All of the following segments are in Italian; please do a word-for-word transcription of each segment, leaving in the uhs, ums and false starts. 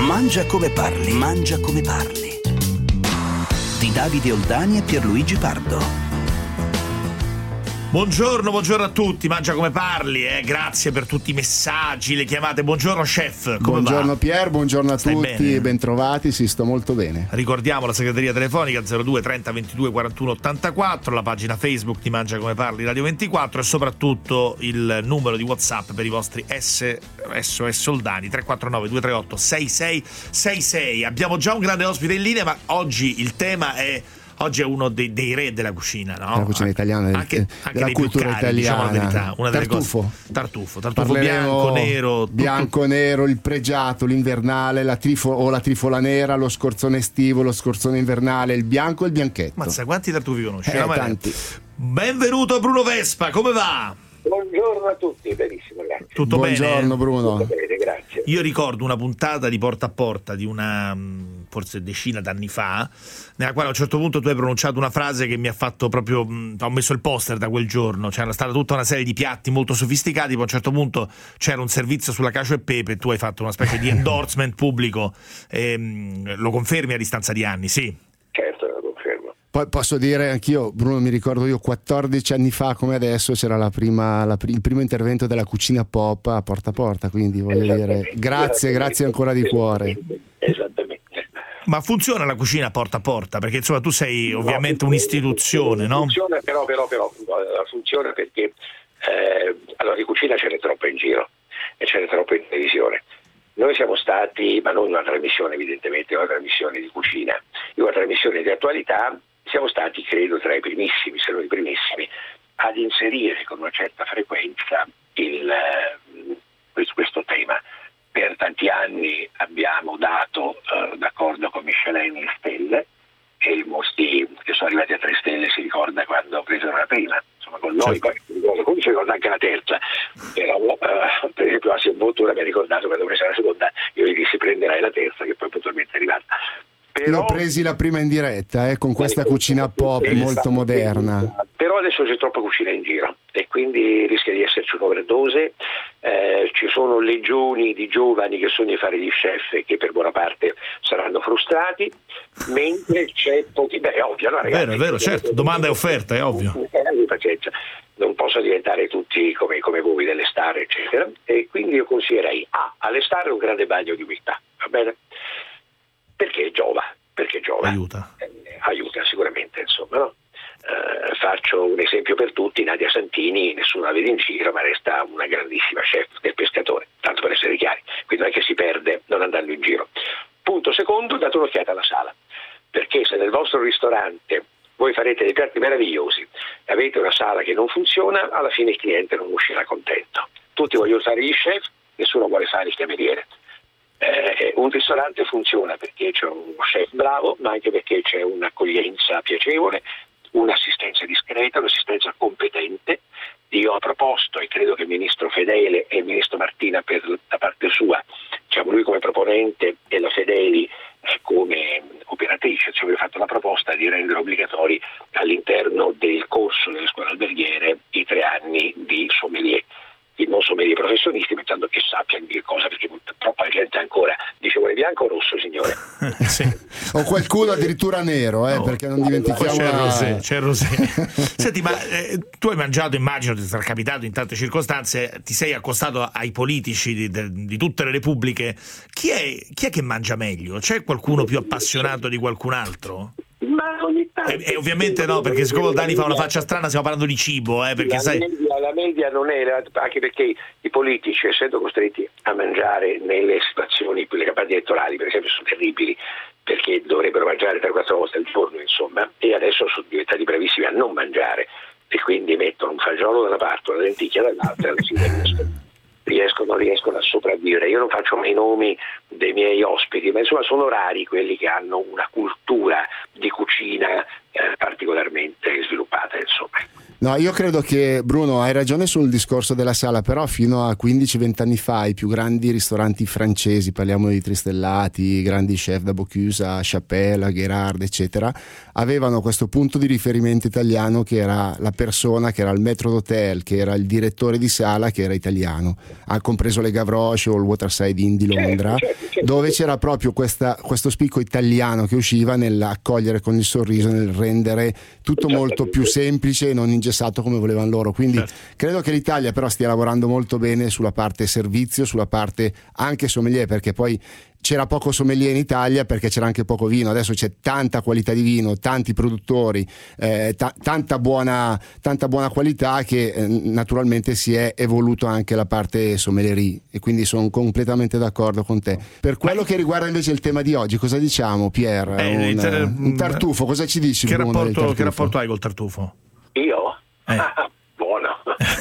Mangia come parli, mangia come parli. Di Davide Oldani e Pierluigi Pardo. Buongiorno, buongiorno a tutti, Mangia come parli, eh? Grazie per tutti i messaggi, le chiamate. Buongiorno chef, come buongiorno va? Pier, buongiorno a Stai tutti, bene? Bentrovati, sì, sto molto bene. Ricordiamo la segreteria telefonica zero due trenta ventidue quarantuno ottantaquattro, la pagina Facebook di Mangia come parli Radio ventiquattro e soprattutto il numero di WhatsApp per i vostri S O S Soldani tre quattro nove due tre otto sei sei sei sei. Abbiamo già un grande ospite in linea, ma oggi il tema è Oggi è uno dei, dei re della cucina, no? La cucina italiana, del, anche, anche della dei cultura più cari, italiana. Diciamo la verità, una delle Tartufo. cose. Tartufo, tartufo Parleremo bianco, nero, tutto. bianco, nero, il pregiato, l'invernale, la trifo, o la trifola nera, lo scorzone estivo, lo scorzone invernale, il bianco e il bianchetto. Mazza, quanti tartufi conosci? Eh, No, ma- tanti. Benvenuto Bruno Vespa, come va? Buongiorno a tutti, benissimo, grazie. Tutto Buongiorno bene? Bruno. Tutto bene, grazie. Io ricordo una puntata di Porta a Porta di una mh, forse decina d'anni fa, nella quale a un certo punto tu hai pronunciato una frase che mi ha fatto proprio mh, ho messo il poster da quel giorno. C'era stata tutta una serie di piatti molto sofisticati, poi a un certo punto c'era un servizio sulla cacio e pepe e tu hai fatto una specie di endorsement pubblico. E, mh, lo confermi a distanza di anni? Sì. Certo, lo confermo. Poi posso dire anch'io, Bruno, mi ricordo io quattordici anni fa come adesso c'era la prima, la, il primo intervento della cucina pop a Porta a Porta, quindi voglio dire Esattamente. grazie, Esattamente. ancora ancora di cuore. Esattamente. Ma funziona la cucina porta a porta? Perché insomma tu sei ovviamente No, un'istituzione, no? Funziona, però, però, però, funziona perché eh, allora di cucina ce n'è troppo in giro e ce n'è troppo in televisione. Noi siamo stati, ma non una trasmissione evidentemente, una trasmissione di cucina, una trasmissione di attualità, siamo stati credo tra i primissimi, se non i primissimi, ad inserire con una certa frequenza il, eh, questo tema. Per tanti anni abbiamo dato, eh, d'accordo con Michelin, le stelle, e molti che sono arrivati a tre stelle si ricorda quando presero la prima, insomma con noi, Certo. poi come si ricorda anche la terza, però eh, per esempio a Silvottura mi ha ricordato quando prese la seconda, io gli dissi prenderai la terza che poi puntualmente è arrivata. Però, L'ho presi la prima in diretta eh, con questa cucina pop molto moderna. Però adesso c'è troppa cucina in giro e quindi rischia di esserci un'overdose. Eh, ci sono legioni di giovani che sognano di fare gli chef e che per buona parte saranno frustrati, mentre c'è pochi. Beh, è ovvio, no, È ragazzi? vero, è vero, certo, domanda e offerta, è ovvio. Eh, abbi pazienza. Non possono diventare tutti come, come voi delle star, eccetera. E quindi io consiglierei A, alle star un grande bagno di umiltà, va bene? Perché giova, perché giova. Aiuta. Eh, aiuta sicuramente, insomma, no? Eh, faccio un esempio per tutti: Nadia Santini, nessuno la vede in giro, ma resta una grandissima chef del pescatore, tanto per essere chiari, quindi non è che si perde non andando in giro. Punto secondo, date un'occhiata alla sala, perché se nel vostro ristorante voi farete dei piatti meravigliosi e avete una sala che non funziona, alla fine il cliente non uscirà contento. Tutti vogliono fare gli chef, nessuno vuole fare il cameriere. Eh, un ristorante funziona perché c'è un chef bravo, ma anche perché c'è un'accoglienza piacevole, un'assistenza discreta, un'assistenza competente. Io ho proposto, e credo che il ministro Fedele e il ministro Martina per la parte sua, diciamo lui come proponente e la Fedeli eh, come operatrice, cioè abbiamo fatto la proposta di rendere obbligatori all'interno del corso delle scuole alberghiere i tre anni di sommelier. I non sommelier professionisti, mettendo che sappiano di che cosa, perché troppa gente ancora dice vuole bianco o rosso, signore? Sì. O qualcuno addirittura nero, eh, No. perché non Poi dimentichiamo c'è il la- rosé, c'è il rosé. Senti, ma eh, tu hai mangiato, immagino ti sarà capitato in tante circostanze, ti sei accostato ai politici di, de- di tutte le repubbliche. Chi è, chi è che mangia meglio? C'è qualcuno più appassionato di qualcun altro? Ma ogni tanto. E, e ovviamente no, perché siccome Dani fa una faccia strana stiamo parlando di cibo, eh, perché la, sai... media, la media non è, anche perché i politici, essendo costretti a mangiare nelle situazioni, quelle campagne elettorali per esempio, sono terribili, perché dovrebbero mangiare tre quattro volte al giorno, insomma, e adesso sono diventati bravissimi a non mangiare e quindi mettono un fagiolo da una parte, una lenticchia dall'altra e si riescono, riescono a sopravvivere. Io non faccio mai i nomi dei miei ospiti, ma insomma sono rari quelli che hanno una cultura di cucina eh, particolarmente sviluppata, insomma. No, io credo che, Bruno, hai ragione sul discorso della sala, però fino a quindici venti anni fa i più grandi ristoranti francesi, parliamo di tristellati, grandi chef da Bocuse a Chapelle, Gérard, eccetera, avevano questo punto di riferimento italiano che era la persona che era il maître d'hôtel, che era il direttore di sala, che era italiano, ha compreso le Gavroche o il Waterside Inn di Londra, certo, certo, certo. Dove c'era proprio questa, questo spicco italiano che usciva nell'accogliere con il sorriso, nel rendere tutto molto più semplice e non ingessato come volevano loro, quindi certo. Credo che l'Italia però stia lavorando molto bene sulla parte servizio, sulla parte anche sommelier, perché poi c'era poco sommelier in Italia perché c'era anche poco vino, adesso c'è tanta qualità di vino, tanti produttori, eh, ta- tanta buona tanta buona qualità che eh, naturalmente si è evoluto anche la parte sommelierie, e quindi sono completamente d'accordo con te. Per quello che riguarda invece il tema di oggi, cosa diciamo, Pier? Eh, un, ter- un tartufo, cosa ci dici? Che, Bruno, rapporto, che rapporto hai col tartufo? Io? Eh. Ah, buono.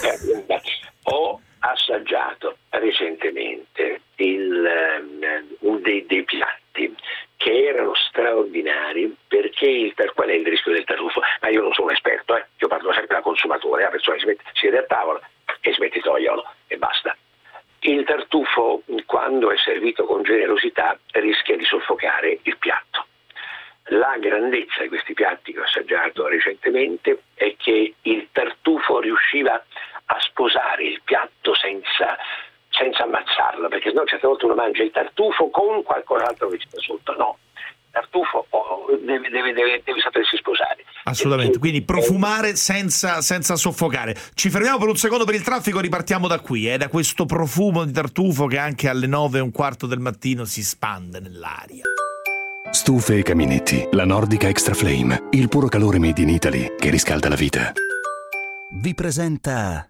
Ho assaggiato recentemente il, um, dei, dei piatti che erano straordinari, perché per qual è il rischio del tartufo? Ma io non sono un esperto, eh? Io parlo sempre da consumatore, la persona si, mette, si siede a tavola e si mette il toiolo e basta. Il tartufo, quando è servito con generosità, rischia di soffocare il piatto. La grandezza di questi piatti che ho assaggiato recentemente è che il tartufo riusciva a sposare il piatto senza, senza ammazzarlo, perché sennò certe volte uno mangia il tartufo con qualcos'altro che ci sta sotto. No, il tartufo oh, deve, deve, deve, deve sapersi sposare. Assolutamente, perché, quindi profumare senza, senza soffocare. Ci fermiamo per un secondo per il traffico, ripartiamo da qui, eh, da questo profumo di tartufo che anche alle nove e un quarto del mattino si spande nell'aria. Stufe e caminetti, la Nordica Extra Flame, il puro calore made in Italy che riscalda la vita. Vi presenta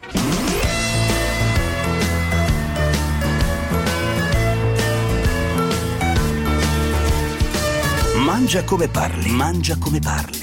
Mangia come parli, mangia come parli.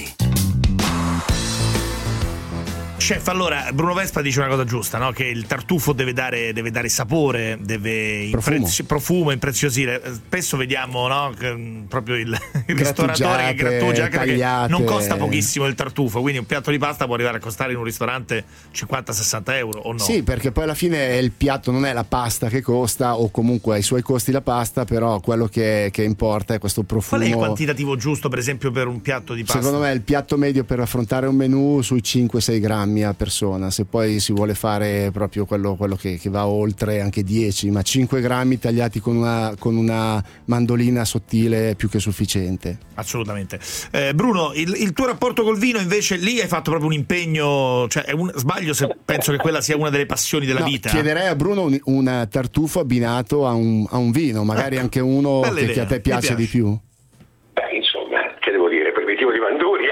Chef, allora Bruno Vespa dice una cosa giusta, no? Che il tartufo deve dare, deve dare sapore, deve profumo, imprezio, profumo impreziosire. Spesso vediamo, no? Che, proprio il, il ristoratore che grattugia, anche perché non costa pochissimo il tartufo, quindi un piatto di pasta può arrivare a costare in un ristorante cinquanta sessanta euro o no? Sì, perché poi alla fine il piatto non è la pasta che costa, o comunque ha i suoi costi la pasta, però quello che, che importa è questo profumo. Qual è il quantitativo giusto, per esempio, per un piatto di pasta? Secondo me il piatto medio per affrontare un menù sui cinque sei grammi a persona. Se poi si vuole fare proprio quello, quello che, che va oltre, anche dieci, ma cinque grammi tagliati con una, con una mandolina sottile è più che sufficiente. Assolutamente. eh, Bruno, il, il tuo rapporto col vino invece, lì hai fatto proprio un impegno, cioè è un, sbaglio se penso che quella sia una delle passioni della no, vita. Chiederei a Bruno un, un tartufo abbinato a un, a un vino, magari anche uno che, che a te piace, piace di più. Beh, insomma, che devo dire, primitivo di Manduria.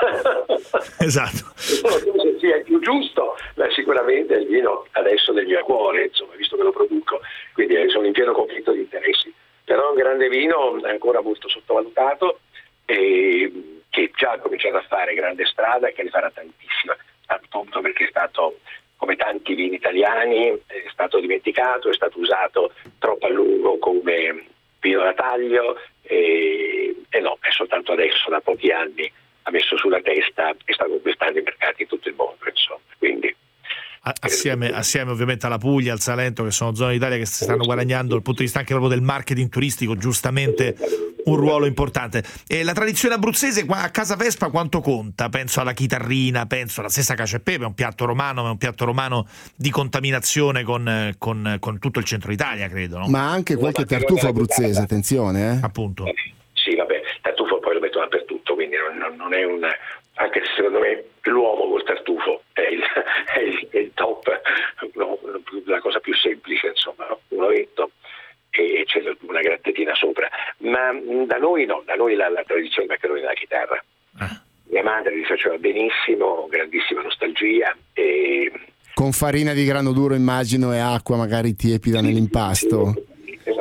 Esatto. Non so se sia il più giusto, ma sicuramente il vino adesso nel mio cuore, insomma, visto che lo produco, quindi sono in pieno conflitto di interessi. Però un grande vino è ancora molto sottovalutato, e che già ha cominciato a fare grande strada e che ne farà tantissima, appunto perché è stato, come tanti vini italiani, è stato dimenticato, è stato usato troppo a lungo come vino da taglio, e, e no, è soltanto adesso, da pochi anni, ha messo sulla testa e sta conquistando i mercati in tutto il mondo, insomma. Quindi assieme, assieme ovviamente alla Puglia, al Salento, che sono zone d'Italia che si stanno guadagnando dal punto di vista anche proprio del marketing turistico giustamente un ruolo importante. E la tradizione abruzzese a casa Vespa quanto conta? Penso alla chitarrina, penso alla stessa cacio e pepe, è un piatto romano, ma è un piatto romano di contaminazione con, con, con tutto il centro Italia, credo, no? Ma anche qualche tartufo abruzzese, attenzione, eh? Appunto. Sì, vabbè, il tartufo poi lo metto dappertutto, quindi non, non è un, anche se secondo me l'uomo col tartufo è il, è il, è il top, no, la cosa più semplice, insomma, no? Un ovetto e c'è una grattatina sopra, ma da noi no, da noi la, la tradizione maccheroni della chitarra. Ah. Mia madre li faceva benissimo, grandissima nostalgia, e con farina di grano duro, immagino, e acqua magari tiepida nell'impasto.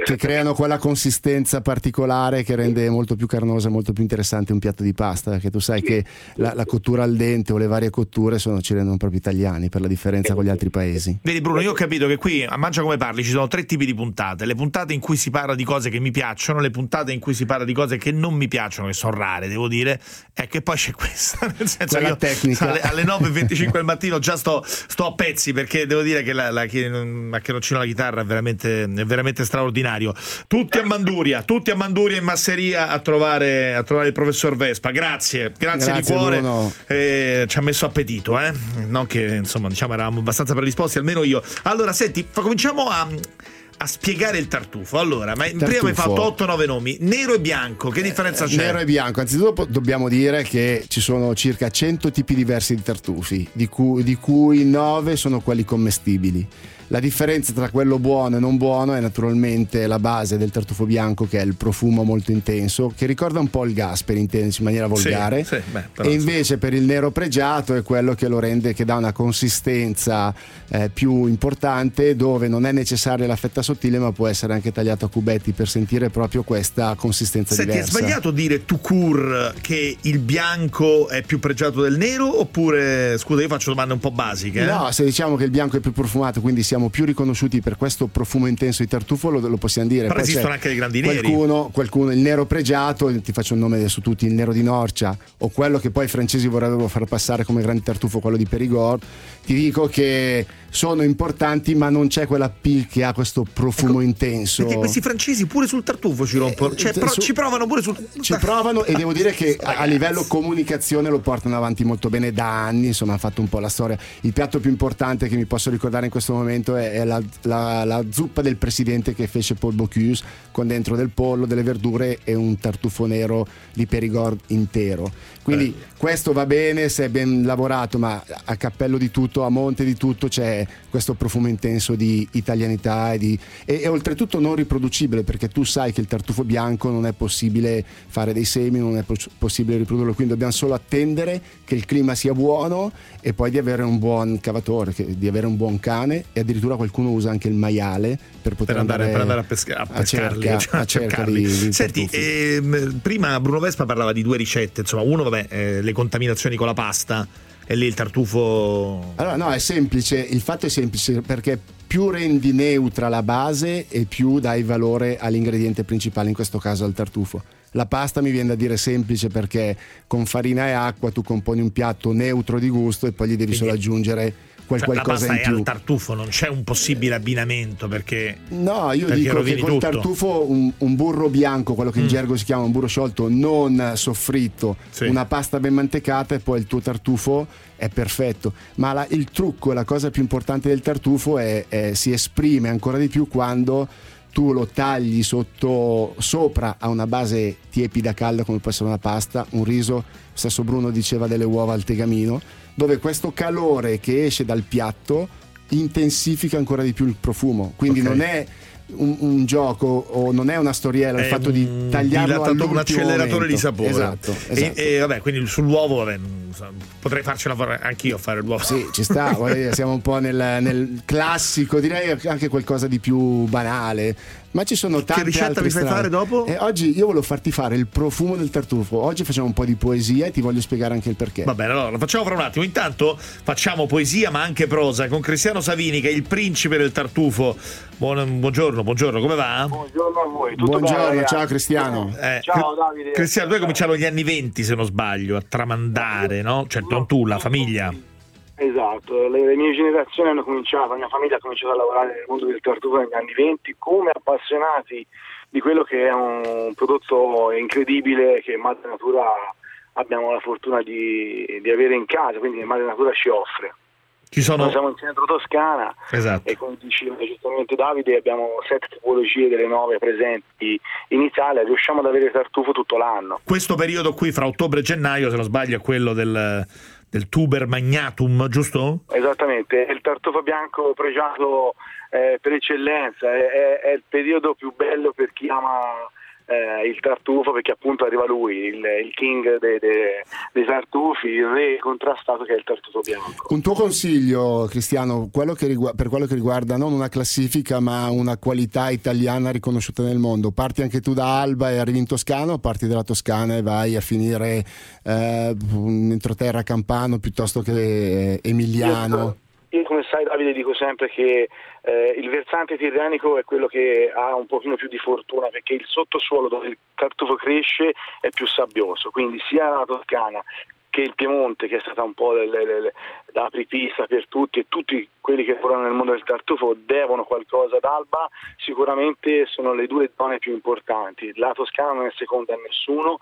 che creano quella consistenza particolare che rende molto più carnosa, molto più interessante un piatto di pasta, perché tu sai sì. che la, la cottura al dente o le varie cotture sono, ci rendono proprio italiani per la differenza con gli altri paesi. Vedi Bruno, io ho capito che qui a Mangia Come Parli ci sono tre tipi di puntate: le puntate in cui si parla di cose che mi piacciono, le puntate in cui si parla di cose che non mi piacciono, che sono rare devo dire, e che poi c'è questa, nel senso che io tecnica. alle, alle nove e venticinque del mattino già sto, sto a pezzi, perché devo dire che la, la maccheroncino alla chitarra è veramente, è veramente straordinario. Tutti a Manduria, tutti a Manduria in masseria a trovare, a trovare il professor Vespa. Grazie, grazie, grazie di cuore. Eh, ci ha messo appetito, eh? Non che insomma diciamo eravamo abbastanza predisposti, almeno io. Allora senti, cominciamo a a spiegare il tartufo. Allora, ma tartufo. Prima mi hai fatto otto nove nomi, nero e bianco, che differenza c'è? Nero e bianco, anzitutto dobbiamo dire che ci sono circa cento tipi diversi di tartufi, di cui, di cui nove sono quelli commestibili. La differenza tra quello buono e non buono è naturalmente la base del tartufo bianco, che è il profumo molto intenso, che ricorda un po' il gas, per intenderci in maniera volgare, sì, sì, beh, però e invece per il nero pregiato è quello che lo rende, che dà una consistenza eh, più importante, dove non è necessaria la fetta sottile ma può essere anche tagliato a cubetti per sentire proprio questa consistenza Senti, diversa. È sbagliato dire tout court che il bianco è più pregiato del nero, oppure, scusa io faccio domande un po' basiche eh? No, se diciamo che il bianco è più profumato, quindi siamo più riconosciuti per questo profumo intenso di tartufo, lo, lo possiamo dire. Però poi esistono anche dei grandi neri. Qualcuno, qualcuno, il nero pregiato, ti faccio un nome su tutti, il nero di Norcia, o quello che poi i francesi vorrebbero far passare come grande tartufo, quello di Périgord. Ti dico che sono importanti, ma non c'è quella P che ha questo profumo ecco, intenso. Perché questi francesi pure sul tartufo ci rompono, cioè, eh, pro, su, ci provano pure sul ci provano e devo dire che a, a livello comunicazione lo portano avanti molto bene da anni, insomma ha fatto un po' la storia. Il piatto più importante che mi posso ricordare in questo momento è, è la, la, la zuppa del presidente che fece Paul Bocuse, con dentro del pollo, delle verdure e un tartufo nero di Périgord intero. Quindi eh. questo va bene se è ben lavorato, ma a cappello di tutto, a monte di tutto, c'è questo profumo intenso di italianità e, di, e, e oltretutto non riproducibile, perché tu sai che il tartufo bianco non è possibile fare dei semi, non è possibile riprodurlo, quindi dobbiamo solo attendere che il clima sia buono e poi di avere un buon cavatore, che, di avere un buon cane, e addirittura qualcuno usa anche il maiale per poter per andare, andare, per andare a, pesca- a pescarli, a cerca, cioè, a cerca di, di Senti, ehm, prima Bruno Vespa parlava di due ricette, insomma, uno vabbè eh, le contaminazioni con la pasta, e lì il tartufo. Allora no, è semplice, il fatto è semplice, perché più rendi neutra la base e più dai valore all'ingrediente principale, in questo caso al tartufo. La pasta mi viene da dire semplice, perché con farina e acqua tu componi un piatto neutro di gusto e poi gli devi Quindi, solo aggiungere quel cioè, qualcosa in più. La pasta è al tartufo, non c'è un possibile abbinamento, perché no, io dico che col tartufo un, un burro bianco, quello che in mm. gergo si chiama un burro sciolto non soffritto, sì. una pasta ben mantecata, e poi il tuo tartufo è perfetto. Ma la, il trucco, la cosa più importante del tartufo è, è si esprime ancora di più quando tu lo tagli sotto sopra a una base tiepida, calda, come può essere una pasta, un riso. Stesso Bruno diceva delle uova al tegamino, dove questo calore che esce dal piatto intensifica ancora di più il profumo. Quindi okay. non è un, un gioco o non è una storiella, è il fatto di tagliarlo all'ultimo un acceleratore momento. di sapore. Esatto, esatto. E, e vabbè, quindi sull'uovo vabbè, potrei farcela fare anch'io a fare l'uovo. Sì, ci sta, siamo un po' nel, nel classico, direi anche qualcosa di più banale. Ma ci sono tante Che ricetta altre mi fai strade. fare dopo? E oggi io volevo farti fare il profumo del tartufo. Oggi facciamo un po' di poesia e ti voglio spiegare anche il perché. Va bene, allora lo facciamo fra un attimo. Intanto facciamo poesia ma anche prosa con Cristiano Savini, che è il principe del tartufo. Buon, buongiorno, buongiorno, come va? Buongiorno a voi. Tutto buongiorno, bene, ciao Cristiano. Eh, ciao Davide. Cristiano, tu hai cominciato negli anni venti, se non sbaglio, a tramandare, no? Cioè non tu, la famiglia. Esatto, le, le mie generazioni hanno cominciato, la mia famiglia ha cominciato a lavorare nel mondo del tartufo negli anni venti come appassionati di quello che è un prodotto incredibile che Madre Natura abbiamo la fortuna di, di avere in casa, quindi Madre Natura ci offre. Ci sono... Noi siamo in centro Toscana, esatto. E come diceva giustamente Davide, abbiamo sette tipologie delle nove presenti in Italia, riusciamo ad avere tartufo tutto l'anno. Questo periodo qui fra ottobre e gennaio, se non sbaglio, è quello del, del tuber magnatum, giusto? Esattamente, è il tartufo bianco pregiato eh, per eccellenza, è, è, è il periodo più bello per chi ama eh, il tartufo, perché appunto arriva lui, il, il king dei, dei, dei tartufi, il re contrastato, che è il tartufo bianco. Un tuo consiglio, Cristiano, quello che rigu- per quello che riguarda non una classifica ma una qualità italiana riconosciuta nel mondo. Parti anche tu da Alba e arrivi in Toscana, o parti dalla Toscana e vai a finire eh, un entroterra campano piuttosto che eh, emiliano? Io, io come sai, Davide, dico sempre che eh, il versante tirrenico è quello che ha un pochino più di fortuna, perché il sottosuolo dove il tartufo cresce è più sabbioso, quindi sia la Toscana che il Piemonte, che è stata un po' l'apripista per tutti, e tutti quelli che lavorano nel mondo del tartufo devono qualcosa ad Alba, sicuramente sono le due zone più importanti. La Toscana non è seconda a nessuno,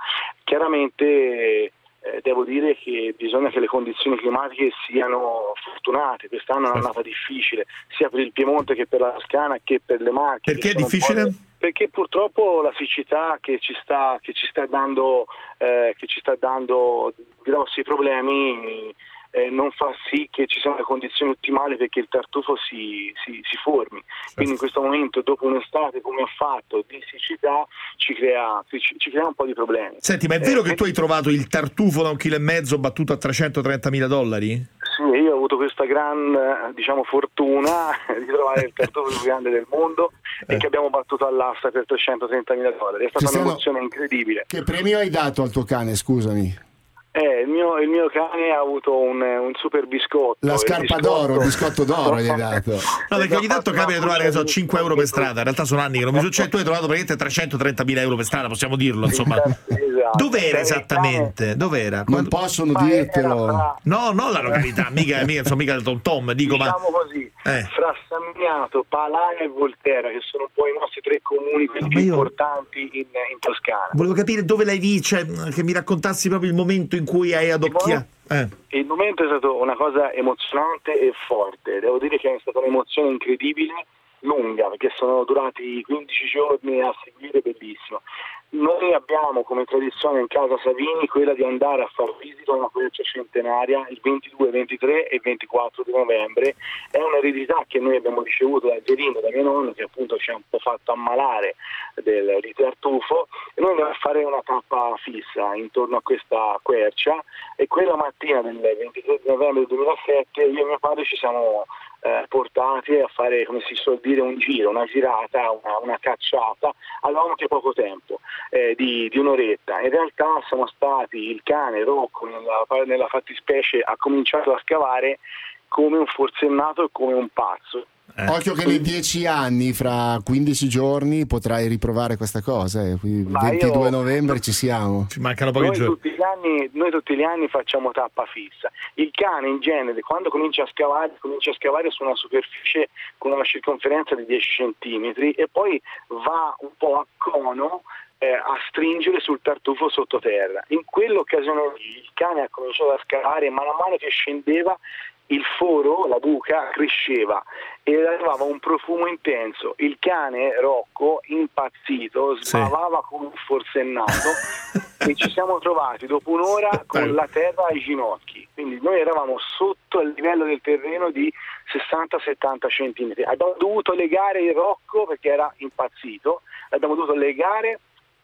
chiaramente eh, devo dire che bisogna che le condizioni climatiche siano fortunate. Quest'anno è un'annata difficile sia per il Piemonte che per la Toscana che per le Marche. Perché è difficile? Perché purtroppo la siccità che ci sta, che ci sta dando, eh, che ci sta dando grossi problemi eh, non fa sì che ci siano le condizioni ottimali perché il tartufo si, si, si formi. Quindi in questo momento, dopo un'estate come ha fatto di siccità, ci crea, ci, ci crea un po' di problemi. Senti, ma è vero eh, che tu hai trovato il tartufo da un chilo e mezzo battuto a trecentotrentamila dollari? Sì, io ho avuto questa gran, diciamo, fortuna di trovare il tartufo più grande del mondo eh. e che abbiamo battuto all'asta per trecentotrentamila dollari. È stata Cristiano, un'emozione incredibile. Che premio hai dato al tuo cane, scusami? Eh, il mio, il mio cane ha avuto un, un super biscotto. La scarpa il d'oro, il biscotto d'oro gli hai dato. No, perché ogni tanto capita di trovare, che so, cinque euro per strada. In realtà sono anni che non mi succede. Tu hai trovato praticamente trecentotrentamila euro per strada, possiamo dirlo, insomma. Esatto. Dov'era esattamente? Dov'era? Non possono dirtelo. Fra... No, non la località, mica, mica, insomma, mica il Tom Tom, dico, diciamo ma... così, eh. fra Sammiato, Palaia e Volterra, che sono un po' i nostri tre comuni quelli più io... importanti in, in Toscana. Volevo capire dove l'hai visto, cioè, che mi raccontassi proprio il momento in cui hai adocchiato. Eh. Il momento è stato una cosa emozionante e forte, devo dire che è stata un'emozione incredibile, lunga, perché sono durati quindici giorni a seguire, bellissimo. Noi abbiamo come tradizione in casa Savini quella di andare a far visita a una quercia centenaria il ventidue, ventitré e ventiquattro di novembre. È un'eredità che noi abbiamo ricevuto da Gerino, da mio nonno, che appunto ci ha un po' fatto ammalare del, di tartufo, e noi andiamo a fare una tappa fissa intorno a questa quercia, e quella mattina del ventitré di novembre del duemilasette io e mio padre ci siamo Eh, portati a fare, come si suol dire, un giro, una girata, una, una cacciata. Avevamo anche poco tempo, eh, di, di un'oretta. In realtà siamo stati, il cane Rocco nella, nella fattispecie ha cominciato a scavare come un forsennato e come un pazzo. Eh. Occhio che nei dieci anni, fra quindici giorni, potrai riprovare questa cosa. Eh. Il ventidue io... novembre ci siamo. Ci mancano pochi noi giorni. Tutti gli anni, noi tutti gli anni facciamo tappa fissa. Il cane in genere, quando comincia a scavare, comincia a scavare su una superficie con una circonferenza di dieci centimetri e poi va un po' a cono eh, a stringere sul tartufo sottoterra. In quell'occasione il cane ha cominciato a scavare e man mano che scendeva il foro, la buca, cresceva e arrivava un profumo intenso. Il cane Rocco, impazzito, sbavava come un forsennato e ci siamo trovati dopo un'ora con la terra ai ginocchi. Quindi noi eravamo sotto il livello del terreno di sessanta settanta centimetri. Abbiamo dovuto legare il Rocco perché era impazzito, l'abbiamo dovuto legare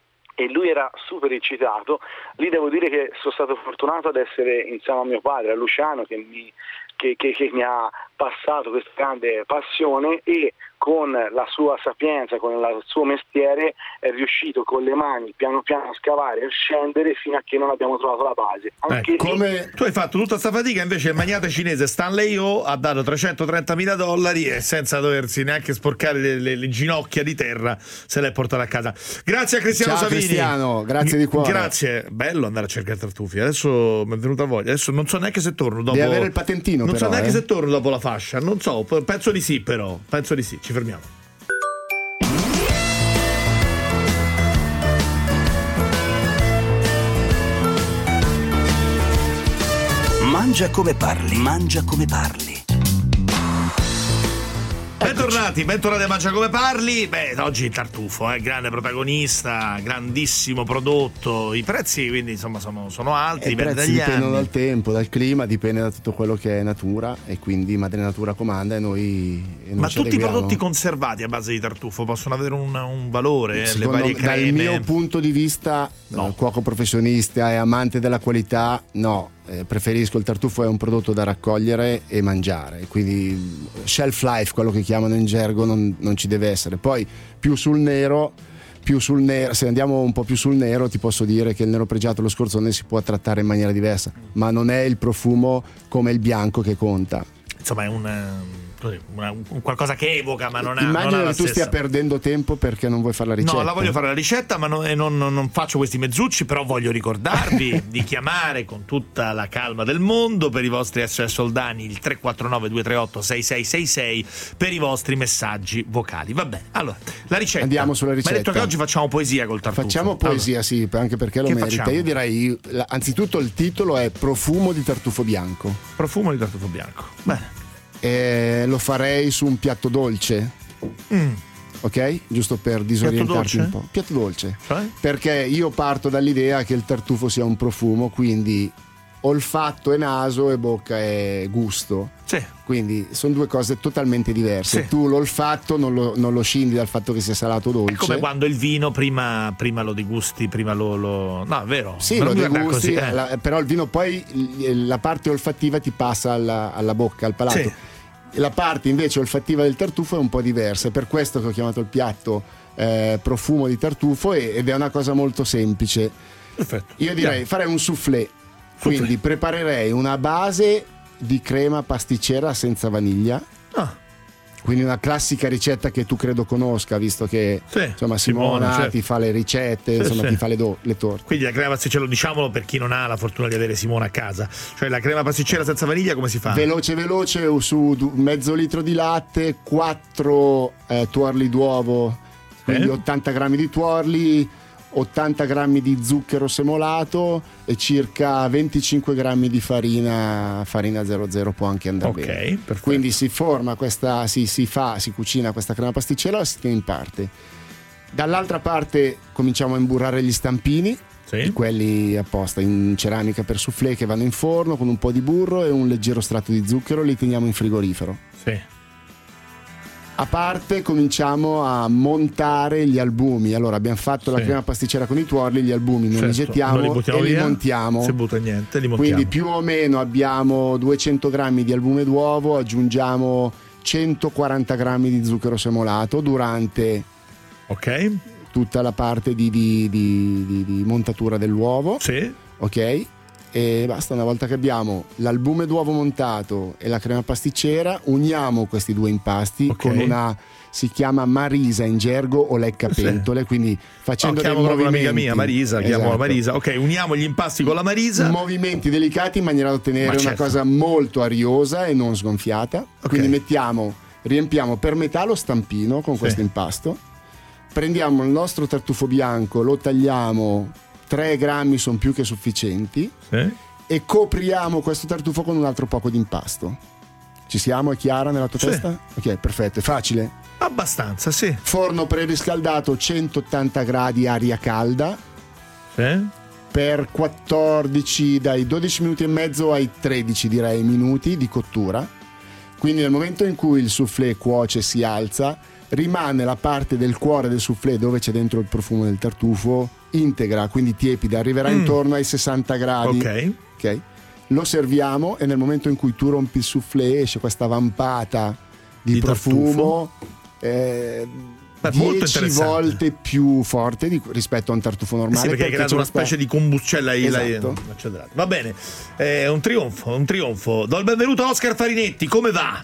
e lui era super eccitato. Lì devo dire che sono stato fortunato ad essere insieme a mio padre, a Luciano, che mi, che, che, che mi ha passato questa grande passione, e con la sua sapienza, con il suo mestiere, è riuscito con le mani piano piano a scavare e a scendere fino a che non abbiamo trovato la base. Anche eh, come... Tu hai fatto tutta questa fatica, invece il magnate cinese Stanley Ho ha dato trecentotrentamila dollari e senza doversi neanche sporcare le, le, le ginocchia di terra se l'è portata a casa. Grazie a Cristiano Ciao, Savini. Cristiano, grazie di cuore. Grazie, bello andare a cercare tartufi. Adesso mi è venuta voglia. Adesso non so neanche se torno dopo. Devi avere il patentino, non però, so neanche eh. se torno dopo la fascia. Non so, penso di sì, però. Penso di sì. Ci fermiamo. Mangia come parli, mangia come parli. Bentornati, bentornati a Mangia Come Parli. Beh, oggi il tartufo, eh, grande protagonista, grandissimo prodotto. I prezzi quindi insomma sono, sono alti, I dipende prezzi dagli dipendono anni. dal tempo, dal clima, dipende da tutto quello che è natura, e quindi madre natura comanda e noi, e noi Ma ci tutti i adeguiamo. prodotti conservati a base di tartufo possono avere un, un valore? Le Secondo varie me, dal creme? mio punto di vista, No. eh, cuoco professionista e amante della qualità, no, eh, preferisco il tartufo, è un prodotto da raccogliere e mangiare, quindi shelf life, quello che chiamano in gergo, non, non ci deve essere. Poi più sul nero, più sul nero, se andiamo un po' più sul nero, ti posso dire che il nero pregiato, lo scorzone, si può trattare in maniera diversa, ma non è il profumo come il bianco che conta. Insomma è un, eh, così, una- un qualcosa che evoca, ma non ha, Immagino non ha la che tu stessa. stia perdendo tempo perché non vuoi fare la ricetta. No, la voglio fare la ricetta, ma non, e non, non- non faccio questi mezzucci, però voglio ricordarvi di chiamare con tutta la calma del mondo per i vostri S O S Soldani il tre quattro nove due tre otto sei sei sei sei per i vostri messaggi vocali. Vabbè, allora, la ricetta. Andiamo sulla ricetta. Ma hai detto che oggi facciamo poesia col tartufo. Facciamo poesia, sì, anche perché lo Che merita. facciamo? Io direi, la- anzitutto il titolo è Profumo di tartufo bianco. Allora, profumo di tartufo bianco. Bene. E lo farei su un piatto dolce, Mm. ok? Giusto per disorientarti dolce? un po'. Piatto dolce. Cioè? Perché io parto dall'idea che il tartufo sia un profumo, quindi olfatto è naso e bocca è gusto. Sì. Quindi sono due cose totalmente diverse. Sì. Tu l'olfatto non lo, non lo scindi dal fatto che sia salato o dolce. È come quando il vino prima, prima lo degusti, prima lo, lo... No, è vero. Sì, Ma lo non mi guarda degusti, così, eh. la- però il vino poi l- la parte olfattiva ti passa alla, alla bocca, al palato. Sì. La parte invece olfattiva del tartufo è un po' diversa, è per questo che ho chiamato il piatto eh, profumo di tartufo, e- ed è una cosa molto semplice. Perfetto. Io direi Andiamo. farei un soufflé, quindi preparerei una base di crema pasticcera senza vaniglia. Ah, Quindi una classica ricetta che tu credo conosca, visto che Sì, insomma Simona, Simona certo. ti fa le ricette, Sì, insomma sì. ti fa le, do- le torte. quindi la crema pasticcera, diciamolo per chi non ha la fortuna di avere Simona a casa. Cioè la crema pasticcera senza vaniglia come si fa? Veloce veloce, su du- mezzo litro di latte, quattro eh, tuorli d'uovo, quindi Eh? ottanta grammi di tuorli, ottanta grammi di zucchero semolato e circa venticinque grammi di farina, farina zero zero, può anche andare Ok, bene. perfetto. Quindi si forma questa, si, si fa, si cucina questa crema pasticcera, la si tiene in parte. Dall'altra parte cominciamo a imburrare gli stampini, Sì. quelli apposta in ceramica per soufflé, che vanno in forno con un po' di burro e un leggero strato di zucchero, li teniamo in frigorifero. Sì. A parte cominciamo a montare gli albumi. Allora abbiamo fatto la Sì. crema pasticcera con i tuorli, gli albumi non li Certo, gettiamo non li buttiamo e li via, montiamo. Non si butta niente, li montiamo. Quindi più o meno abbiamo duecento grammi di albume d'uovo, aggiungiamo centoquaranta grammi di zucchero semolato durante Ok? tutta la parte di, di- di- di- di montatura dell'uovo, Sì. ok? E basta. Una volta che abbiamo l'albume d'uovo montato e la crema pasticcera, uniamo questi due impasti Ok. con una, si chiama marisa in gergo o lecca Sì. pentole, quindi No, facendo dei chiamo proprio movimenti, un'amica mia, Marisa, chiamo Esatto. la Marisa. Ok, uniamo gli impasti con la Marisa. movimenti delicati in maniera da ottenere Ma una certo. cosa molto ariosa e non sgonfiata. Ok. Quindi mettiamo, riempiamo per metà lo stampino con Sì. questo impasto, prendiamo il nostro tartufo bianco, lo tagliamo, tre grammi sono più che sufficienti, Sì. e copriamo questo tartufo con un altro poco di impasto. Ci siamo? È chiara nella tua Sì. testa? Ok, perfetto, è facile. Abbastanza, sì. Forno preriscaldato centottanta gradi, aria calda, Sì. per quattordici, dai dodici minuti e mezzo ai tredici direi minuti di cottura. Quindi nel momento in cui il soufflé cuoce e si alza, rimane la parte del cuore del soufflé dove c'è dentro il profumo del tartufo integra, quindi tiepida, arriverà Mm. intorno ai sessanta gradi. Ok. Ok? Lo serviamo e nel momento in cui tu rompi il soufflé esce questa vampata di, Di profumo eh, Beh, molto dieci interessante. volte più forte di- rispetto a un tartufo normale. Sì, perché hai creato c'è una questa- specie di combustione. Esatto. Va bene, è un trionfo, un trionfo. Do il benvenuto a Oscar Farinetti, come va?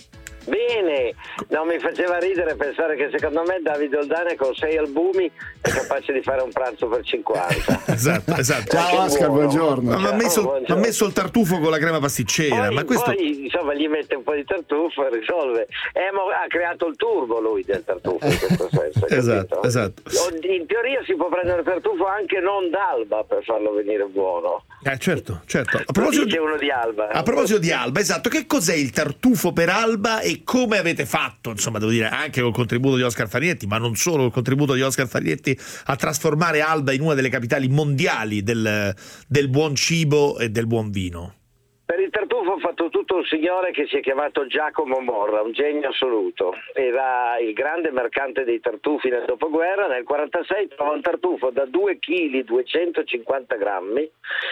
Bene, no, mi faceva ridere pensare che secondo me Davide Oldane con sei albumi è capace di fare un pranzo per cinquanta. Esatto, esatto. Ciao Che Oscar, buono. buongiorno. Ma mi ha Ciao, messo, buongiorno. m'ha messo il tartufo con la crema pasticcera, Poi, ma questo... poi, insomma gli mette un po' di tartufo e risolve. Eh, mo- ha creato il turbo lui del tartufo in questo senso. hai Esatto, capito? esatto. In teoria si può prendere il tartufo anche non d'alba per farlo venire buono. Eh, certo, certo. A Lo proposito, dice uno di Alba. a proposito di Alba, esatto, che cos'è il tartufo per Alba e e come avete fatto, insomma, devo dire, anche col contributo di Oscar Fanietti, ma non solo col contributo di Oscar Fanietti, a trasformare Alba in una delle capitali mondiali del, del buon cibo e del buon vino? Per il tartufo ho fatto tutto un signore che si è chiamato Giacomo Morra, un genio assoluto. Era il grande mercante dei tartufi nel dopoguerra. Nel quarantasei trova un tartufo da due chili duecentocinquanta grammi,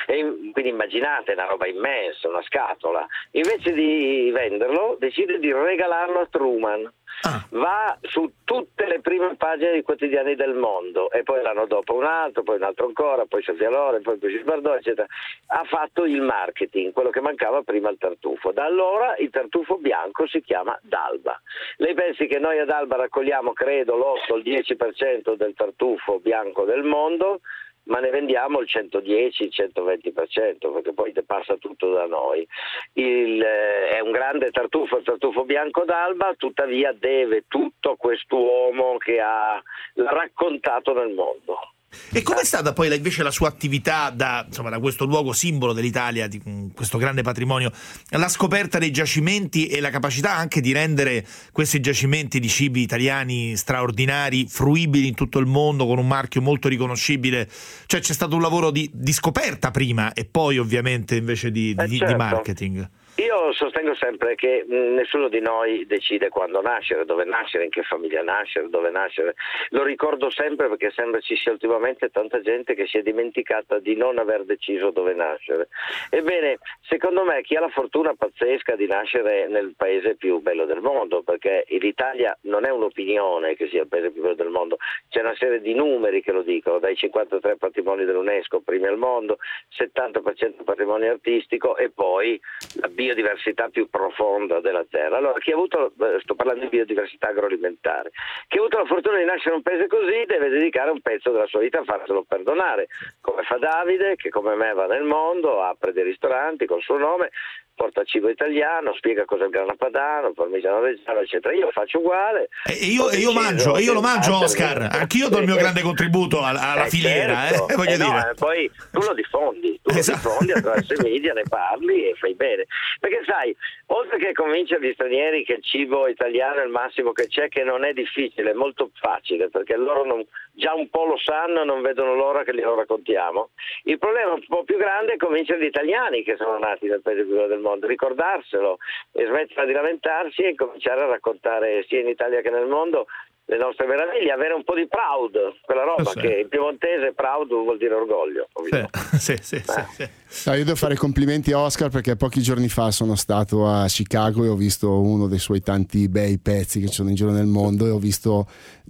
e quindi immaginate una roba immensa, una scatola. Invece di venderlo decide di regalarlo a Truman. Ah. Va su tutte le prime pagine dei quotidiani del mondo, e poi l'anno dopo un altro, poi un altro ancora, poi Sofia Loren, poi Brigitte Bardot, eccetera. Ha fatto il marketing, quello che mancava prima al tartufo. Da allora il tartufo bianco si chiama d'Alba. Lei pensi che noi ad Alba raccogliamo, credo, l'otto il dieci per cento del tartufo bianco del mondo, ma ne vendiamo il centodieci, il centoventi per cento, perché poi passa tutto da noi. Il, eh, è un grande tartufo, il tartufo bianco d'Alba, tuttavia deve tutto a quest'uomo che ha l'ha raccontato nel mondo. E com'è stata poi invece la sua attività da, insomma, da questo luogo simbolo dell'Italia, di questo grande patrimonio, la scoperta dei giacimenti e la capacità anche di rendere questi giacimenti di cibi italiani straordinari, fruibili in tutto il mondo, con un marchio molto riconoscibile? Cioè c'è stato un lavoro di, di scoperta prima e poi ovviamente invece di, eh di, certo. di marketing. Io sostengo sempre che mh, nessuno di noi decide quando nascere, dove nascere, in che famiglia nascere, dove nascere. Lo ricordo sempre perché sembra ci sia ultimamente tanta gente che si è dimenticata di non aver deciso dove nascere. Ebbene, secondo me chi ha la fortuna pazzesca di nascere nel paese più bello del mondo, perché l'Italia non è un'opinione che sia il paese più bello del mondo, c'è una serie di numeri che lo dicono, dai cinquantatré patrimoni dell'UNESCO, primi al mondo, settanta per cento patrimonio artistico e poi la biodiversità più profonda della terra. Allora chi ha avuto, sto parlando di biodiversità agroalimentare, chi ha avuto la fortuna di nascere in un paese così deve dedicare un pezzo della sua vita a farselo perdonare, come fa Davide, che come me va nel mondo, apre dei ristoranti col suo nome, porta cibo italiano, spiega cosa è il grana padano, parmigiano reggiano, eccetera. Io faccio uguale. E io, e io mangio, e io lo mangio, Oscar. Anch'io do il mio grande contributo alla, alla eh, filiera, certo. eh, voglio eh dire. No, poi tu lo diffondi, tu esatto. lo diffondi attraverso i media, ne parli e fai bene. Perché sai, oltre che convincere gli stranieri che il cibo italiano è il massimo che c'è, che non è difficile, è molto facile, perché loro non, già un po' lo sanno e non vedono l'ora che glielo raccontiamo. Il problema un po' più grande è convincere gli italiani che sono nati nel paese più bello del mondo, ricordarselo e smettere di lamentarsi e cominciare a raccontare sia in Italia che nel mondo le nostre meraviglie, avere un po' di proud, quella roba sì. che in piemontese proud vuol dire orgoglio. Sì, sì, sì, eh. sì, sì. No, io devo fare complimenti a Oscar perché pochi giorni fa sono stato a Chicago e ho visto uno dei suoi tanti bei pezzi che ci sono in giro nel mondo e ho visto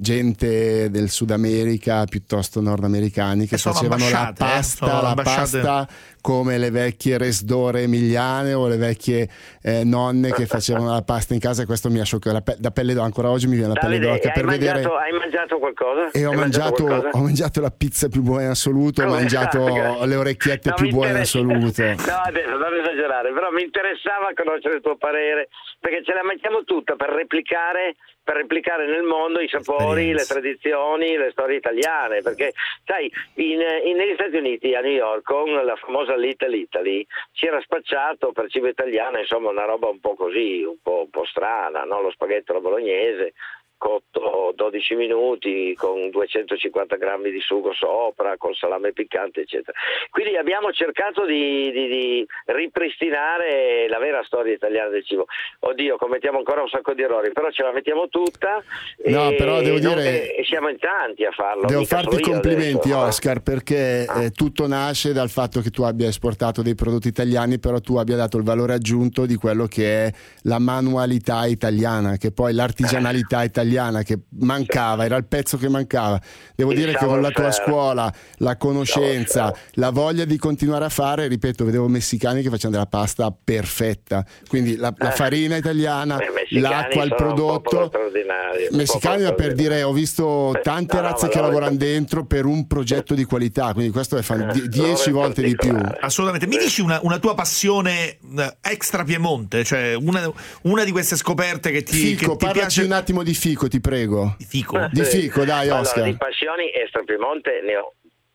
gente del Sud America piuttosto nordamericani che facevano la pasta, eh? la pasta come le vecchie resdore emiliane o le vecchie eh, nonne che facevano la pasta in casa, e questo mi ha scioccato, la pe- da pelle d'oca, ancora oggi mi viene la Davide, pelle d'oca per hai vedere. Mangiato, hai mangiato qualcosa? E ho mangiato, mangiato ho mangiato la pizza più buona in assoluto, ho oh, mangiato grazie. le orecchiette no, più buone in interessa... assoluto. No, adesso non esagerare, però mi interessava conoscere il tuo parere, perché ce la mettiamo tutta per replicare per replicare nel mondo i sapori, le tradizioni, le storie italiane, perché sai, in, in, negli Stati Uniti, a New York, con la famosa Little Italy, si era spacciato per cibo italiano, insomma, una roba un po' così, un po', un po' strana, no? Lo spaghetto alla bolognese, cotto dodici minuti con duecentocinquanta grammi di sugo sopra, con salame piccante, eccetera. Quindi abbiamo cercato di, di, di ripristinare la vera storia italiana del cibo. Oddio, commettiamo ancora un sacco di errori, però ce la mettiamo tutta. No, e, però devo non, dire, e siamo in tanti a farlo. Devo farti i complimenti, adesso, Oscar, no? perché ah. eh, tutto nasce dal fatto che tu abbia esportato dei prodotti italiani, però tu abbia dato il valore aggiunto di quello che è la manualità italiana, che poi l'artigianalità italiana che mancava, era il pezzo che mancava. Devo il dire che con la tua faire. scuola, la conoscenza, la voglia di continuare a fare, ripeto, vedevo messicani che facevano della pasta perfetta, quindi la, la farina italiana, Beh, l'acqua, il prodotto messicani, ma per dire, ho visto tante no, razze no, che lavorano dentro per un progetto di qualità, quindi questo è fan- die- dieci volte di più. Assolutamente. Mi dici una, una tua passione extra Piemonte, cioè una, una di queste scoperte che ti, Fico, che ti parlaci piace? Un attimo di Fico, ti prego. Di Fico? Di Fico, dai, Oscar. Allora, di passioni extra Piemonte ne ho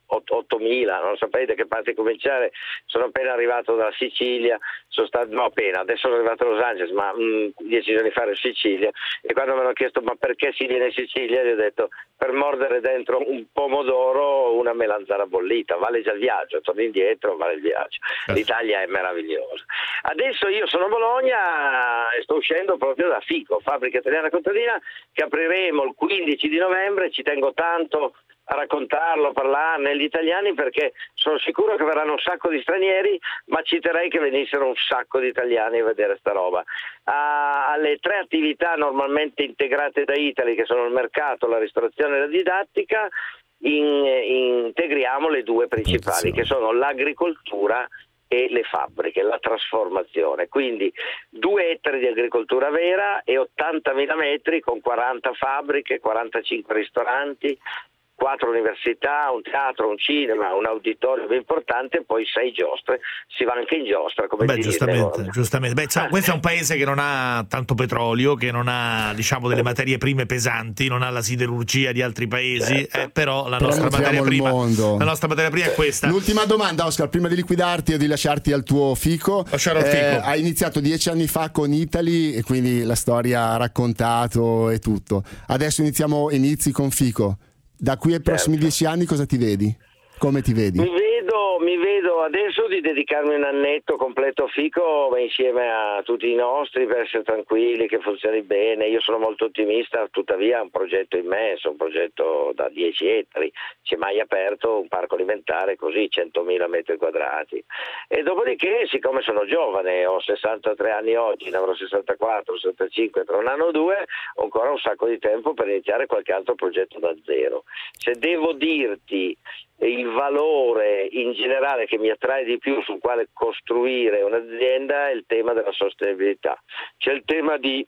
ottomila, non sapete che parte cominciare. Sono appena arrivato dalla Sicilia, sono stato, no appena, adesso sono arrivato a Los Angeles, ma mh, dieci giorni fa ero in Sicilia, e quando mi hanno chiesto ma perché si viene in Sicilia, gli ho detto per mordere dentro un pomodoro o una melanzana bollita, vale già il viaggio, torno indietro, vale il viaggio. L'Italia è meravigliosa. Adesso io sono a Bologna e sto uscendo proprio da Fico, Fabbrica Italiana Contadina, che apriremo il quindici di novembre. Ci tengo tanto a raccontarlo, a parlarne agli italiani, perché sono sicuro che verranno un sacco di stranieri, ma ci terrei che venissero un sacco di italiani a vedere sta roba. Ah, alle tre attività normalmente integrate da Italy, che sono il mercato, la ristorazione e la didattica, in, integriamo le due principali, che sono l'agricoltura e le fabbriche, la trasformazione. Quindi due ettari di agricoltura vera e ottantamila metri con quaranta fabbriche, quarantacinque ristoranti, quattro università, un teatro, un cinema, un auditorio ben importante, e poi sei giostre. Si va anche in giostra, come Beh, dite. giustamente, giustamente. Beh, cioè, questo è un paese che non ha tanto petrolio, che non ha, diciamo, delle materie prime pesanti, non ha la siderurgia di altri paesi, certo. eh, però la però nostra materia prima mondo. la nostra materia prima è questa. L'ultima domanda, Oscar, prima di liquidarti e di lasciarti al tuo Fico. Lasciare al Fico. Eh, hai iniziato dieci anni fa con Italy, e quindi la storia ha raccontato e tutto. Adesso iniziamo inizi con Fico. Da qui ai prossimi certo. dieci anni cosa ti vedi? Come ti vedi? Mi vedo, mi vedo adesso di dedicarmi un annetto completo a Fico, ma insieme a tutti i nostri, per essere tranquilli, che funzioni bene. Io sono molto ottimista, tuttavia è un progetto immenso, un progetto da dieci ettari, si è mai aperto un parco alimentare così, centomila metri quadrati. E dopodiché, siccome sono giovane, ho sessantatré anni oggi, ne avrò sessantaquattro, sessantacinque tra un anno o due, ho ancora un sacco di tempo per iniziare qualche altro progetto da zero. Se devo dirti il valore in generale che mi attrae di più, sul quale costruire un'azienda, è il tema della sostenibilità. C'è il tema di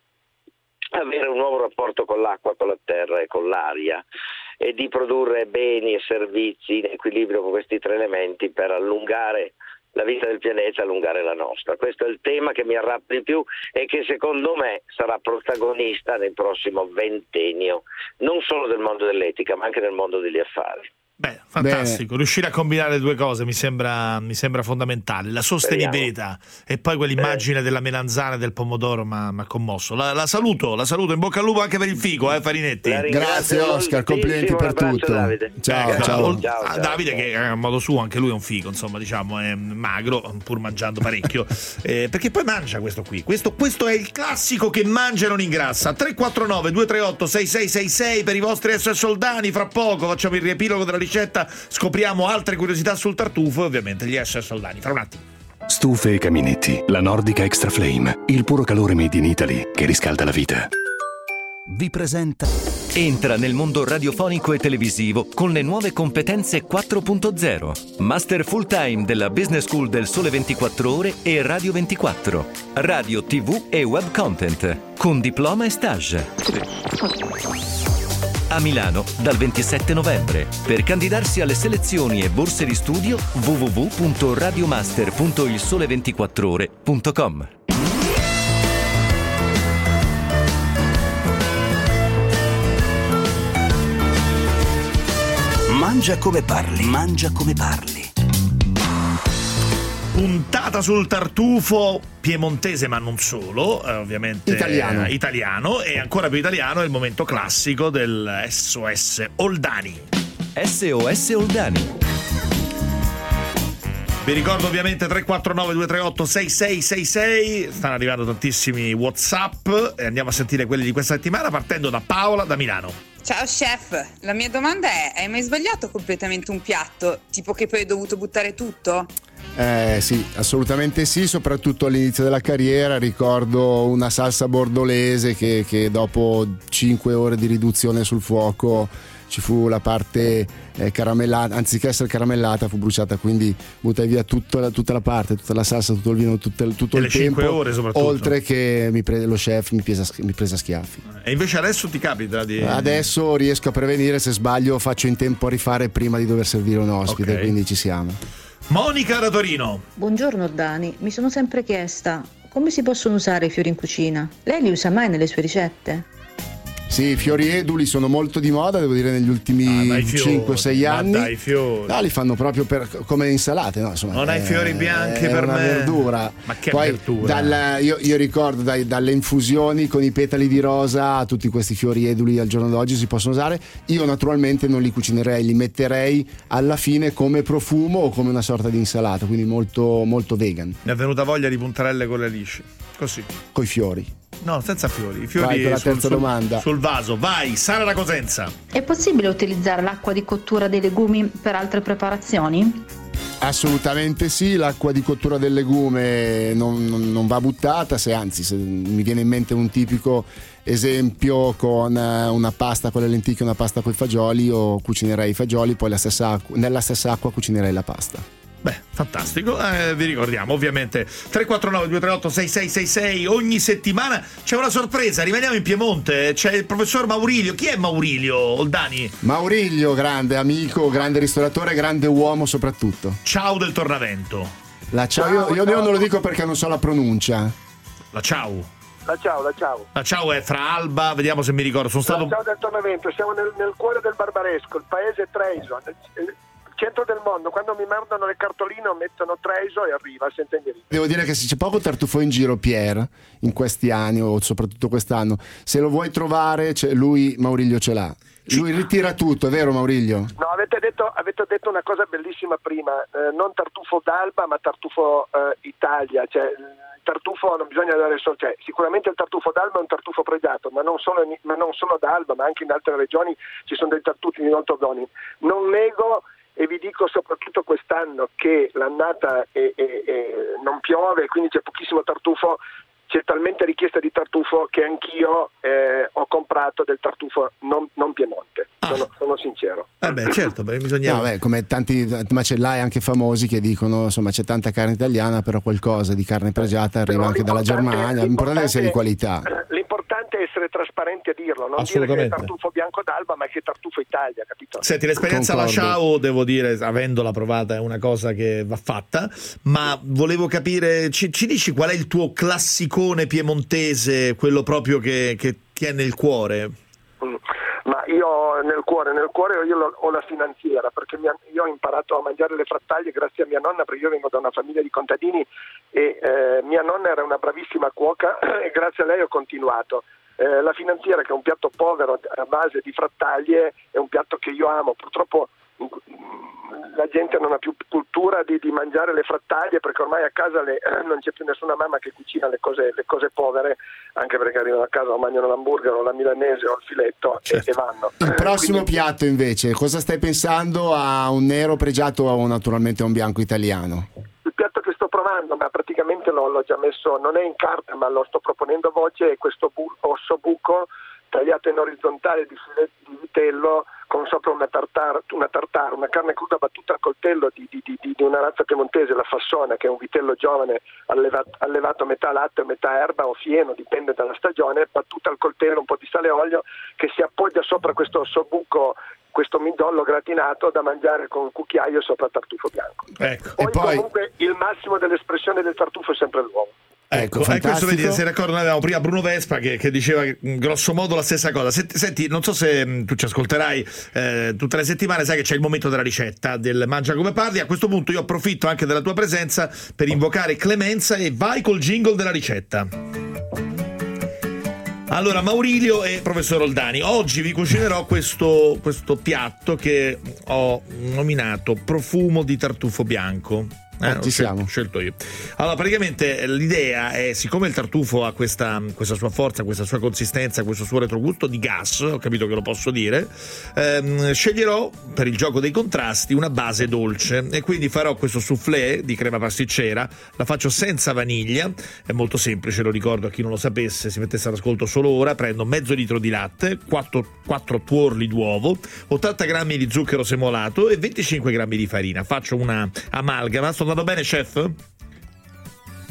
avere un nuovo rapporto con l'acqua, con la terra e con l'aria, e di produrre beni e servizi in equilibrio con questi tre elementi per allungare la vita del pianeta, allungare la nostra. Questo è il tema che mi arrabbia di più e che secondo me sarà protagonista nel prossimo ventennio, non solo del mondo dell'etica, ma anche nel mondo degli affari. Beh, fantastico. Beh. Riuscire a combinare le due cose mi sembra, mi sembra fondamentale. La sostenibilità Speriamo. E poi quell'immagine eh. della melanzana e del pomodoro mi ha commosso. La, la saluto, la saluto. In bocca al lupo anche per il Fico, eh, Farinetti. Grazie Oscar, complimenti per tutto. Davide. Ciao, eh, ciao. ciao, ciao. Davide, che a modo suo anche lui è un fico, insomma, diciamo, è magro, pur mangiando parecchio. eh, perché poi mangia questo qui. Questo, questo è il classico che mangia e non ingrassa. tre quattro nove due tre otto sei sei sei sei per i vostri S S Soldani. Fra poco facciamo il riepilogo della ricetta, scopriamo altre curiosità sul tartufo e ovviamente gli S S Soldani. Fra un attimo. Stufe e caminetti, la Nordica Extra Flame, il puro calore made in Italy che riscalda la vita. Vi presenta. Entra nel mondo radiofonico e televisivo con le nuove competenze quattro punto zero. Master full time della Business School del Sole ventiquattro Ore e Radio ventiquattro. Radio, tivù e web content. Con diploma e stage. A Milano dal ventisette novembre. Per candidarsi alle selezioni e borse di studio w w w punto radiomaster punto il sole ventiquattro ore punto com. Mangia come parli, mangia come parli. Puntata sul tartufo piemontese, ma non solo, eh, ovviamente italiano. Eh, italiano, e ancora più italiano è il momento classico del S O S Oldani. S O S Oldani. Vi ricordo ovviamente tre quattro nove due tre otto sei sei sei sei, stanno arrivando tantissimi WhatsApp e andiamo a sentire quelli di questa settimana, partendo da Paola da Milano. Ciao chef, la mia domanda è: hai mai sbagliato completamente un piatto? Tipo che poi hai dovuto buttare tutto? Eh sì, assolutamente sì, soprattutto all'inizio della carriera. Ricordo una salsa bordolese che, che dopo cinque ore di riduzione sul fuoco ci fu la parte eh, caramellata, anziché essere caramellata fu bruciata, quindi buttai via tutta, tutta la parte, tutta la salsa, tutto il vino, tutto, tutto e il le tempo, cinque ore soprattutto. Oltre che mi pre- lo chef mi prese, mi prese a schiaffi. E invece adesso ti capita di... Adesso riesco a prevenire, se sbaglio faccio in tempo a rifare prima di dover servire un ospite, okay. Quindi ci siamo. Monica da Torino. Buongiorno Dani, mi sono sempre chiesta come si possono usare i fiori in cucina. Lei li usa mai nelle sue ricette? Sì, i fiori eduli sono molto di moda, devo dire, negli ultimi ah, cinque sei anni. Ma dai, fiori. No, li fanno proprio per, come insalate, no? Insomma, non hai fiori bianchi è per una me. verdura. Ma che Poi, verdura? Dal, io, io ricordo dai, dalle infusioni con i petali di rosa, tutti questi fiori eduli al giorno d'oggi si possono usare. Io naturalmente non li cucinerei, li metterei alla fine come profumo o come una sorta di insalata, quindi molto, molto vegan. Mi è venuta voglia di puntarelle con le lisce, così. Coi fiori. No, senza fiori. I fiori vai con la sul, terza sul, domanda. Sul vaso. Vai, Sara da Cosenza. È possibile utilizzare l'acqua di cottura dei legumi per altre preparazioni? Assolutamente sì, l'acqua di cottura del legume non, non, non va buttata, se anzi se mi viene in mente un tipico esempio con una pasta con le lenticchie, una pasta con i fagioli, io cucinerei i fagioli, poi la stessa acqua, nella stessa acqua cucinerei la pasta. Beh, fantastico, eh, vi ricordiamo ovviamente tre quattro nove due tre otto sei sei sei sei. Ogni settimana c'è una sorpresa, rimaniamo in Piemonte, c'è il professor Maurilio. Chi è Maurilio, Oldani? Maurilio, grande amico, grande ristoratore, grande uomo soprattutto. Ciao del Tornavento. La ciao, io, io non lo dico perché non so la pronuncia. La ciao. La ciao, la ciao. La ciao è fra Alba, vediamo se mi ricordo, sono stato... La ciao del Tornavento, siamo nel, nel cuore del Barbaresco, il paese Treviso, nel centro del mondo. Quando mi mandano le cartoline mettono Treviso e arriva senza indirizzo. Devo dire che se c'è poco tartufo in giro, Pier, in questi anni o soprattutto quest'anno, se lo vuoi trovare, lui Maurilio ce l'ha. Lui ritira tutto, è vero Maurilio? No, avete detto, avete detto una cosa bellissima prima, eh, non tartufo d'Alba ma tartufo eh, Italia, cioè il tartufo non bisogna dare solo, cioè, sicuramente il tartufo d'Alba è un tartufo pregiato, ma non solo, ma non solo da Alba, ma anche in altre regioni ci sono dei tartufi molto buoni. Non nego e vi dico soprattutto quest'anno che l'annata è, è, è, non piove, quindi c'è pochissimo tartufo. C'è talmente richiesta di tartufo che anch'io eh, ho comprato del tartufo non, non Piemonte, ah. sono, sono sincero. Eh beh, certo, beh, bisogna... No, beh, come tanti macellai anche famosi che dicono insomma c'è tanta carne italiana, però qualcosa di carne pregiata arriva però anche dalla Germania, l'importante è che sia di qualità. L'importante è essere trasparenti a dirlo, non dire che è tartufo bianco d'Alba ma che è tartufo Italia, capito? Senti, l'esperienza alla ciao, devo dire, avendola provata, è una cosa che va fatta, ma volevo capire, ci, ci dici qual è il tuo classico piemontese, quello proprio che, che tiene il cuore? Mm. Ma io nel cuore, nel cuore io ho la finanziera, perché mia, io ho imparato a mangiare le frattaglie grazie a mia nonna, perché io vengo da una famiglia di contadini e eh, mia nonna era una bravissima cuoca e grazie a lei ho continuato. Eh, la finanziera, che è un piatto povero a base di frattaglie, è un piatto che io amo. Purtroppo la gente non ha più cultura di, di mangiare le frattaglie, perché ormai a casa le, non c'è più nessuna mamma che cucina le cose, le cose povere, anche perché arrivano a casa o mangiano l'hamburger o la milanese o il filetto, certo. e, e vanno. Il prossimo Quindi... piatto invece, cosa stai pensando? A un nero pregiato o naturalmente a un bianco italiano? Il piatto che sto provando, ma praticamente l'ho, l'ho già messo, non è in carta ma lo sto proponendo a voce, è questo bu- osso buco tagliato in orizzontale di, filet- di vitello con sopra una tartare, una tartare, una carne cruda battuta al coltello di, di, di, di una razza piemontese, la Fassona, che è un vitello giovane allevato, allevato a metà latte o metà erba o fieno, dipende dalla stagione, battuta al coltello, un po' di sale e olio, che si appoggia sopra questo ossobuco, questo midollo gratinato da mangiare con un cucchiaio sopra il tartufo bianco. Ecco. Poi, e poi comunque il massimo dell'espressione del tartufo è sempre l'uovo. Ecco, ecco, questo vedi, se ricordo, noi avevamo prima Bruno Vespa che, che diceva grosso modo la stessa cosa. Senti, senti, non so se mh, tu ci ascolterai eh, tutte le settimane, sai che c'è il momento della ricetta del Mangia come parli. A questo punto io approfitto anche della tua presenza per invocare clemenza e vai col jingle della ricetta. Allora, Maurilio e professor Oldani, oggi vi cucinerò questo, questo piatto che ho nominato profumo di tartufo bianco. Eh, eh, ci siamo. Scelto, scelto io. Allora, praticamente l'idea è, siccome il tartufo ha questa, questa sua forza, questa sua consistenza, questo suo retrogusto di gas, ho capito che lo posso dire, ehm, sceglierò per il gioco dei contrasti una base dolce e quindi farò questo soufflé di crema pasticcera. La faccio senza vaniglia, è molto semplice, lo ricordo a chi non lo sapesse, si mettesse all'ascolto solo ora. Prendo mezzo litro di latte, quattro tuorli d'uovo, ottanta grammi di zucchero semolato e venticinque grammi di farina. Faccio una amalgama. Sto andando bene, chef?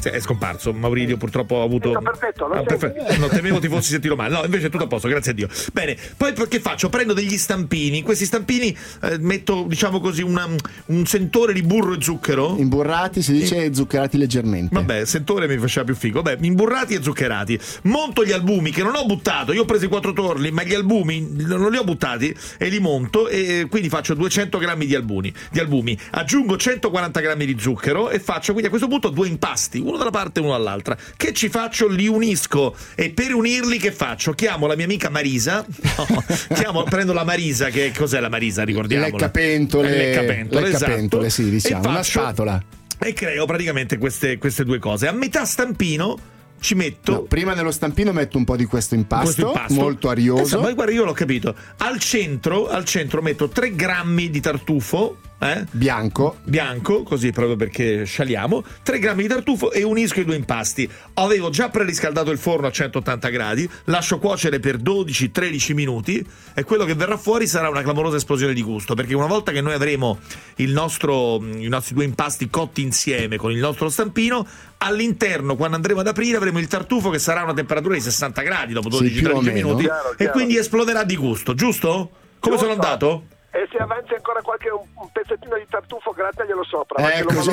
Sì, è scomparso Maurilio, purtroppo ha avuto no, perfetto, ah, perfetto. No, temevo ti fossi sentito male. No, invece è tutto a posto, grazie a Dio. Bene, poi che faccio? Prendo degli stampini. In questi stampini eh, metto, diciamo così, una, un sentore di burro e zucchero. Imburrati, si dice, e zuccherati leggermente. Vabbè, sentore mi faceva più figo. Vabbè, imburrati e zuccherati. Monto gli albumi che non ho buttato. Io ho preso i quattro torli, ma gli albumi non li ho buttati e li monto, e quindi faccio duecento grammi di albumi, di albumi. Aggiungo centoquaranta grammi di zucchero e faccio quindi a questo punto due impasti, uno da una parte e uno dall'altra. Che ci faccio? Li unisco, e per unirli che faccio? Chiamo la mia amica Marisa. No, chiamo, prendo la Marisa, che cos'è la Marisa? Ricordiamola. Leccapentole, leccapentole, leccapentole, esatto. Sì, diciamo, faccio, una spatola. E creo praticamente queste, queste due cose. A metà stampino ci metto no, prima nello stampino metto un po' di questo impasto, questo impasto. molto arioso. Esatto, ma guarda, io l'ho capito. Al centro, al centro metto tre grammi di tartufo. Eh? Bianco bianco così proprio perché scialiamo, tre grammi di tartufo, e unisco i due impasti. Avevo già preriscaldato il forno a centottanta gradi, lascio cuocere per dodici tredici minuti, e quello che verrà fuori sarà una clamorosa esplosione di gusto, perché una volta che noi avremo il nostro, i nostri due impasti cotti insieme con il nostro stampino, all'interno, quando andremo ad aprire, avremo il tartufo che sarà a una temperatura di sessanta gradi dopo dodici tredici minuti, chiaro, e chiaro. Quindi esploderà di gusto, giusto? Come Giusto. sono andato? E se avanzi ancora qualche un, un pezzettino di tartufo, grattaglielo sopra, eh, lo così.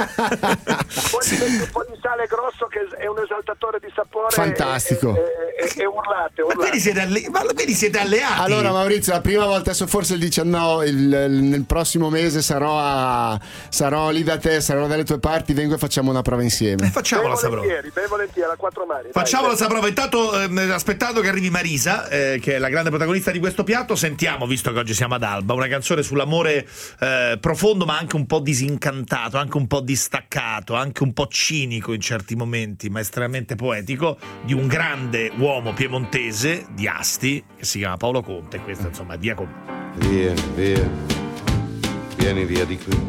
poi sì. Metti un po' di sale grosso, che è un esaltatore di sapore. Fantastico. E, e, e, e urlate, urlate. Ma quindi siete, alle... Ma quindi siete alleati. Allora Maurizio, la prima volta, adesso forse il diciannove, il, il, nel prossimo mese sarò a, sarò lì da te, sarò dalle tue parti, vengo e facciamo una prova insieme. Eh, facciamola ben sta prova. Ben volentieri, a quattro mani. Facciamola dai, sta prova. Intanto, eh, aspettando che arrivi Marisa, eh, che è la grande protagonista di questo piatto, sentiamo, visto che oggi siamo ad Alba, una canzone sull'amore eh, profondo, ma anche un po' disincantato, anche un po' distaccato, anche un po' cinico in certi momenti, ma estremamente poetico, di un grande uomo piemontese di Asti che si chiama Paolo Conte. Questa insomma è Via con me. Via, via, vieni via di qui.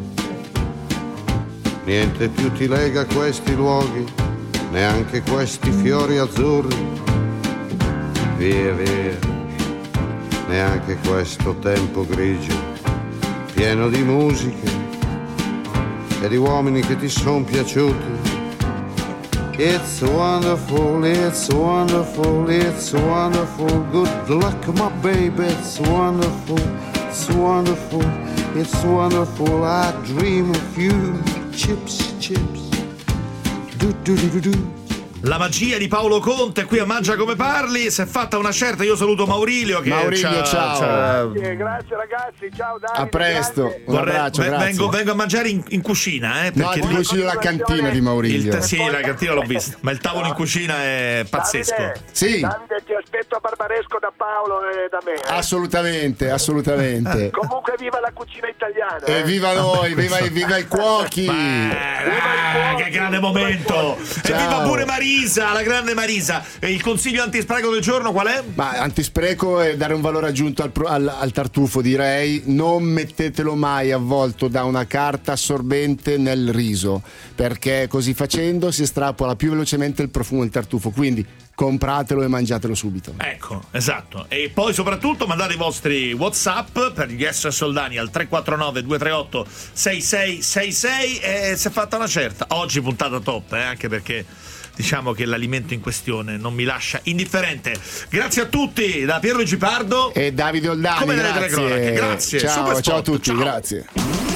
Niente più ti lega a questi luoghi, neanche questi fiori azzurri. Via, via, neanche questo tempo grigio, pieno di musiche e di uomini che ti son piaciuti. It's wonderful, it's wonderful, it's wonderful. Good luck, my baby, it's wonderful, it's wonderful, it's wonderful. I dream of you, chips, chips, do do do do do. La magia di Paolo Conte qui a Mangia Come Parli. Si è fatta una certa. Io saluto Maurilio che Maurilio, ciao. Grazie, grazie ragazzi, ciao Davide. A presto, grazie. un abbraccio, Vorrei, grazie. vengo, vengo a mangiare in, in cucina, eh, No, perché ti consiglio la cantina di Maurilio. il, sì, la cantina l'ho vista, ma il tavolo in cucina è pazzesco. Davide, Sì. Davide, ti aspetto a Barbaresco da Paolo e da me. Eh. Assolutamente, assolutamente. Comunque viva la cucina italiana. E Eh. viva noi, viva, viva i cuochi. Eh, che grande momento! E Ciao. viva pure Marisa, la grande Marisa. E il consiglio antispreco del giorno qual è? Ma antispreco è dare un valore aggiunto al, pro- al, al tartufo, direi. Non mettetelo mai avvolto da una carta assorbente nel riso, perché così facendo si estrapola più velocemente il profumo del tartufo. Quindi compratelo e mangiatelo subito. Ecco, esatto. E poi soprattutto mandate i vostri WhatsApp per gli S O S Soldani al tre quattro nove due tre otto sei sei sei sei, e si è fatta una certa. Oggi puntata top, eh, anche perché diciamo che l'alimento in questione non mi lascia indifferente. Grazie a tutti da Pierluigi Pardo e Davide Oldani. come nelle grazie. telecronache. Grazie. Ciao, Super ciao a spot. tutti, Ciao. grazie.